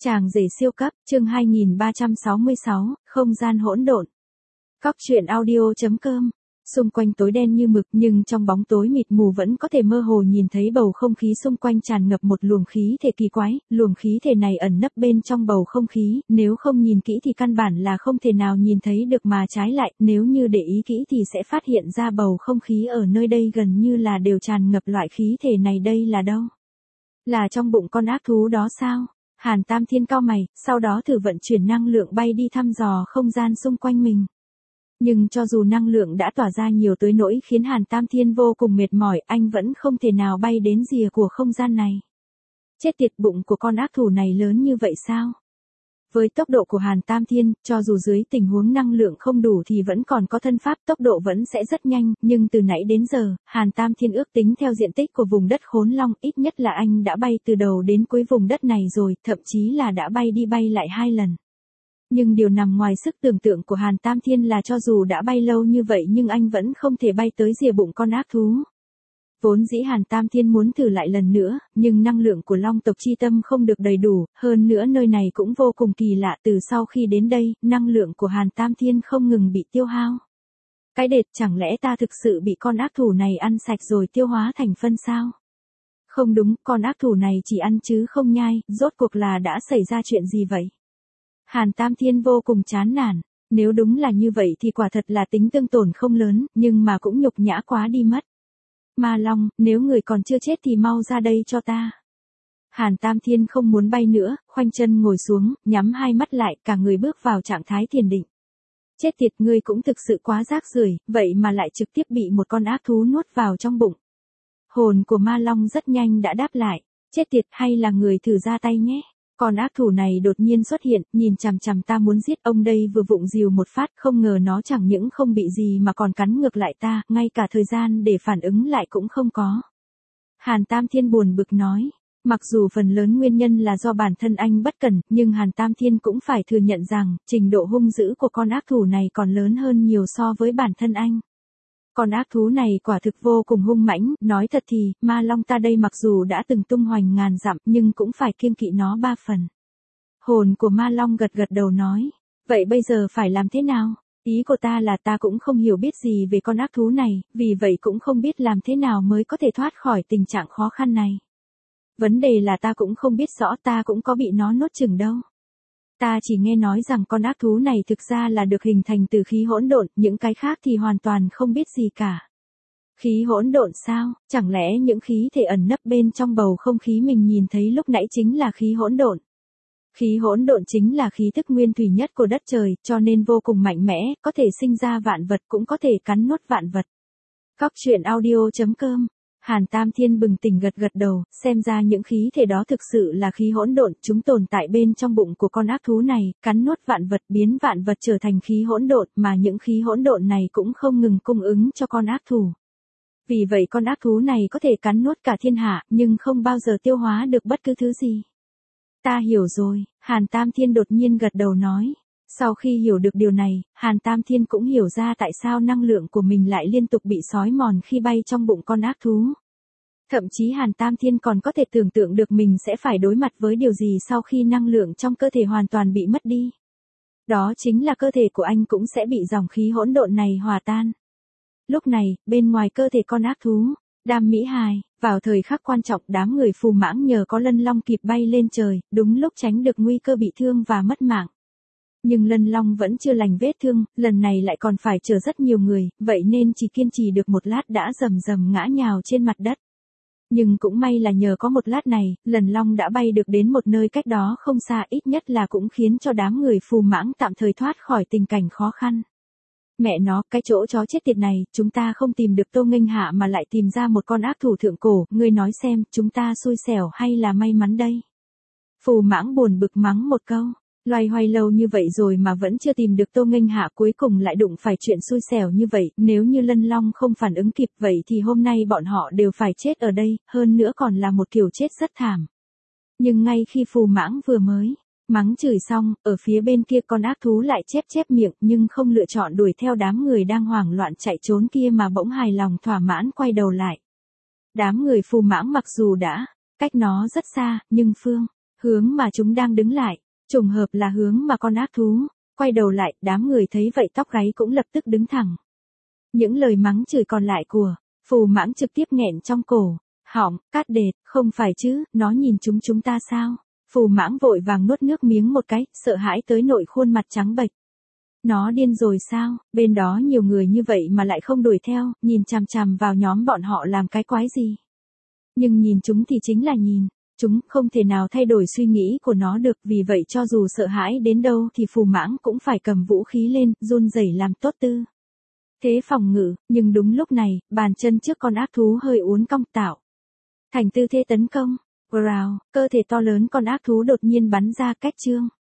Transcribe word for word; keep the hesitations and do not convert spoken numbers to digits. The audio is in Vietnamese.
Chàng rể siêu cấp, chương hai nghìn ba trăm sáu mươi sáu, không gian hỗn độn. Cóc truyện audio chấm com. Xung quanh tối đen như mực nhưng trong bóng tối mịt mù vẫn có thể mơ hồ nhìn thấy bầu không khí xung quanh tràn ngập một luồng khí thể kỳ quái, luồng khí thể này ẩn nấp bên trong bầu không khí, nếu không nhìn kỹ thì căn bản là không thể nào nhìn thấy được mà trái lại, nếu như để ý kỹ thì sẽ phát hiện ra bầu không khí ở nơi đây gần như là đều tràn ngập loại khí thể này. Đây là đâu? Là trong bụng con ác thú đó sao? Hàn Tam Thiên cau mày, sau đó thử vận chuyển năng lượng bay đi thăm dò không gian xung quanh mình. Nhưng cho dù năng lượng đã tỏa ra nhiều tới nỗi khiến Hàn Tam Thiên vô cùng mệt mỏi, anh vẫn không thể nào bay đến rìa của không gian này. Chết tiệt, bụng của con ác thú này lớn như vậy sao? Với tốc độ của Hàn Tam Thiên, cho dù dưới tình huống năng lượng không đủ thì vẫn còn có thân pháp, tốc độ vẫn sẽ rất nhanh, nhưng từ nãy đến giờ, Hàn Tam Thiên ước tính theo diện tích của vùng đất Khốn Long, ít nhất là anh đã bay từ đầu đến cuối vùng đất này rồi, thậm chí là đã bay đi bay lại hai lần. Nhưng điều nằm ngoài sức tưởng tượng của Hàn Tam Thiên là cho dù đã bay lâu như vậy nhưng anh vẫn không thể bay tới rìa bụng con ác thú. Vốn dĩ Hàn Tam Thiên muốn thử lại lần nữa, nhưng năng lượng của Long tộc chi tâm không được đầy đủ, hơn nữa nơi này cũng vô cùng kỳ lạ, từ sau khi đến đây, năng lượng của Hàn Tam Thiên không ngừng bị tiêu hao. Cái đệt, chẳng lẽ ta thực sự bị con ác thú này ăn sạch rồi tiêu hóa thành phân sao? Không đúng, con ác thú này chỉ ăn chứ không nhai, rốt cuộc là đã xảy ra chuyện gì vậy? Hàn Tam Thiên vô cùng chán nản, nếu đúng là như vậy thì quả thật là tính tương tổn không lớn, nhưng mà cũng nhục nhã quá đi mất. Ma Long, nếu người còn chưa chết thì mau ra đây cho ta. Hàn Tam Thiên không muốn bay nữa, khoanh chân ngồi xuống, nhắm hai mắt lại, cả người bước vào trạng thái thiền định. Chết tiệt, ngươi cũng thực sự quá rác rưởi, vậy mà lại trực tiếp bị một con ác thú nuốt vào trong bụng. Hồn của Ma Long rất nhanh đã đáp lại, chết tiệt, hay là người thử ra tay nhé. Con ác thú này đột nhiên xuất hiện, nhìn chằm chằm ta muốn giết ông đây, vừa vụng dìu một phát, không ngờ nó chẳng những không bị gì mà còn cắn ngược lại ta, ngay cả thời gian để phản ứng lại cũng không có. Hàn Tam Thiên buồn bực nói, mặc dù phần lớn nguyên nhân là do bản thân anh bất cẩn, nhưng Hàn Tam Thiên cũng phải thừa nhận rằng, trình độ hung dữ của con ác thú này còn lớn hơn nhiều so với bản thân anh. Con ác thú này quả thực vô cùng hung mãnh, nói thật thì, Ma Long ta đây mặc dù đã từng tung hoành ngàn dặm nhưng cũng phải kiêng kỵ nó ba phần. Hồn của Ma Long gật gật đầu nói, vậy bây giờ phải làm thế nào? Ý của ta là ta cũng không hiểu biết gì về con ác thú này, vì vậy cũng không biết làm thế nào mới có thể thoát khỏi tình trạng khó khăn này. Vấn đề là ta cũng không biết rõ, ta cũng có bị nó nuốt chửng đâu. Ta chỉ nghe nói rằng con ác thú này thực ra là được hình thành từ khí hỗn độn, những cái khác thì hoàn toàn không biết gì cả. Khí hỗn độn sao? Chẳng lẽ những khí thể ẩn nấp bên trong bầu không khí mình nhìn thấy lúc nãy chính là khí hỗn độn? Khí hỗn độn chính là khí thức nguyên thủy nhất của đất trời, cho nên vô cùng mạnh mẽ, có thể sinh ra vạn vật cũng có thể cắn nuốt vạn vật. Cóc truyện audio chấm com. Hàn Tam Thiên bừng tỉnh gật gật đầu, xem ra những khí thể đó thực sự là khí hỗn độn, chúng tồn tại bên trong bụng của con ác thú này, cắn nuốt vạn vật, biến vạn vật trở thành khí hỗn độn, mà những khí hỗn độn này cũng không ngừng cung ứng cho con ác thú. Vì vậy con ác thú này có thể cắn nuốt cả thiên hạ, nhưng không bao giờ tiêu hóa được bất cứ thứ gì. Ta hiểu rồi, Hàn Tam Thiên đột nhiên gật đầu nói. Sau khi hiểu được điều này, Hàn Tam Thiên cũng hiểu ra tại sao năng lượng của mình lại liên tục bị xói mòn khi bay trong bụng con ác thú. Thậm chí Hàn Tam Thiên còn có thể tưởng tượng được mình sẽ phải đối mặt với điều gì sau khi năng lượng trong cơ thể hoàn toàn bị mất đi. Đó chính là cơ thể của anh cũng sẽ bị dòng khí hỗn độn này hòa tan. Lúc này, bên ngoài cơ thể con ác thú, Đam Mỹ Hài, vào thời khắc quan trọng đám người Phù Mãng nhờ có Lân Long kịp bay lên trời, đúng lúc tránh được nguy cơ bị thương và mất mạng. Nhưng Lân Long vẫn chưa lành vết thương, lần này lại còn phải chở rất nhiều người, vậy nên chỉ kiên trì được một lát đã rầm rầm ngã nhào trên mặt đất. Nhưng cũng may là nhờ có một lát này, Lân Long đã bay được đến một nơi cách đó không xa, ít nhất là cũng khiến cho đám người Phù Mãng tạm thời thoát khỏi tình cảnh khó khăn. Mẹ nó, cái chỗ chó chết tiệt này, chúng ta không tìm được Tô Nghênh Hạ mà lại tìm ra một con ác thú thượng cổ, ngươi nói xem, chúng ta xui xẻo hay là may mắn đây? Phù Mãng buồn bực mắng một câu. Loay hoay lâu như vậy rồi mà vẫn chưa tìm được Tô Nghênh Hạ, cuối cùng lại đụng phải chuyện xui xẻo như vậy, nếu như Lân Long không phản ứng kịp vậy thì hôm nay bọn họ đều phải chết ở đây, hơn nữa còn là một kiểu chết rất thảm. Nhưng ngay khi Phù Mãng vừa mới mắng chửi xong, ở phía bên kia con ác thú lại chép chép miệng nhưng không lựa chọn đuổi theo đám người đang hoảng loạn chạy trốn kia mà bỗng hài lòng thỏa mãn quay đầu lại. Đám người Phù Mãng mặc dù đã cách nó rất xa, nhưng phương hướng mà chúng đang đứng lại, trùng hợp là hướng mà con ác thú, quay đầu lại, đám người thấy vậy tóc gáy cũng lập tức đứng thẳng. Những lời mắng chửi còn lại của Phù Mãng trực tiếp nghẹn trong cổ, họng, Cát Đệt, không phải chứ, nó nhìn chúng chúng ta sao? Phù Mãng vội vàng nuốt nước miếng một cái, sợ hãi tới nỗi khuôn mặt trắng bệch. Nó điên rồi sao, bên đó nhiều người như vậy mà lại không đuổi theo, nhìn chằm chằm vào nhóm bọn họ làm cái quái gì? Nhưng nhìn chúng thì chính là nhìn, chúng không thể nào thay đổi suy nghĩ của nó được, vì vậy cho dù sợ hãi đến đâu thì Phù Mãng cũng phải cầm vũ khí lên, run rẩy làm tốt tư thế phòng ngự, nhưng đúng lúc này, bàn chân trước con ác thú hơi uốn cong tạo thành tư thế tấn công. Growl, cơ thể to lớn con ác thú đột nhiên bắn ra cách trương.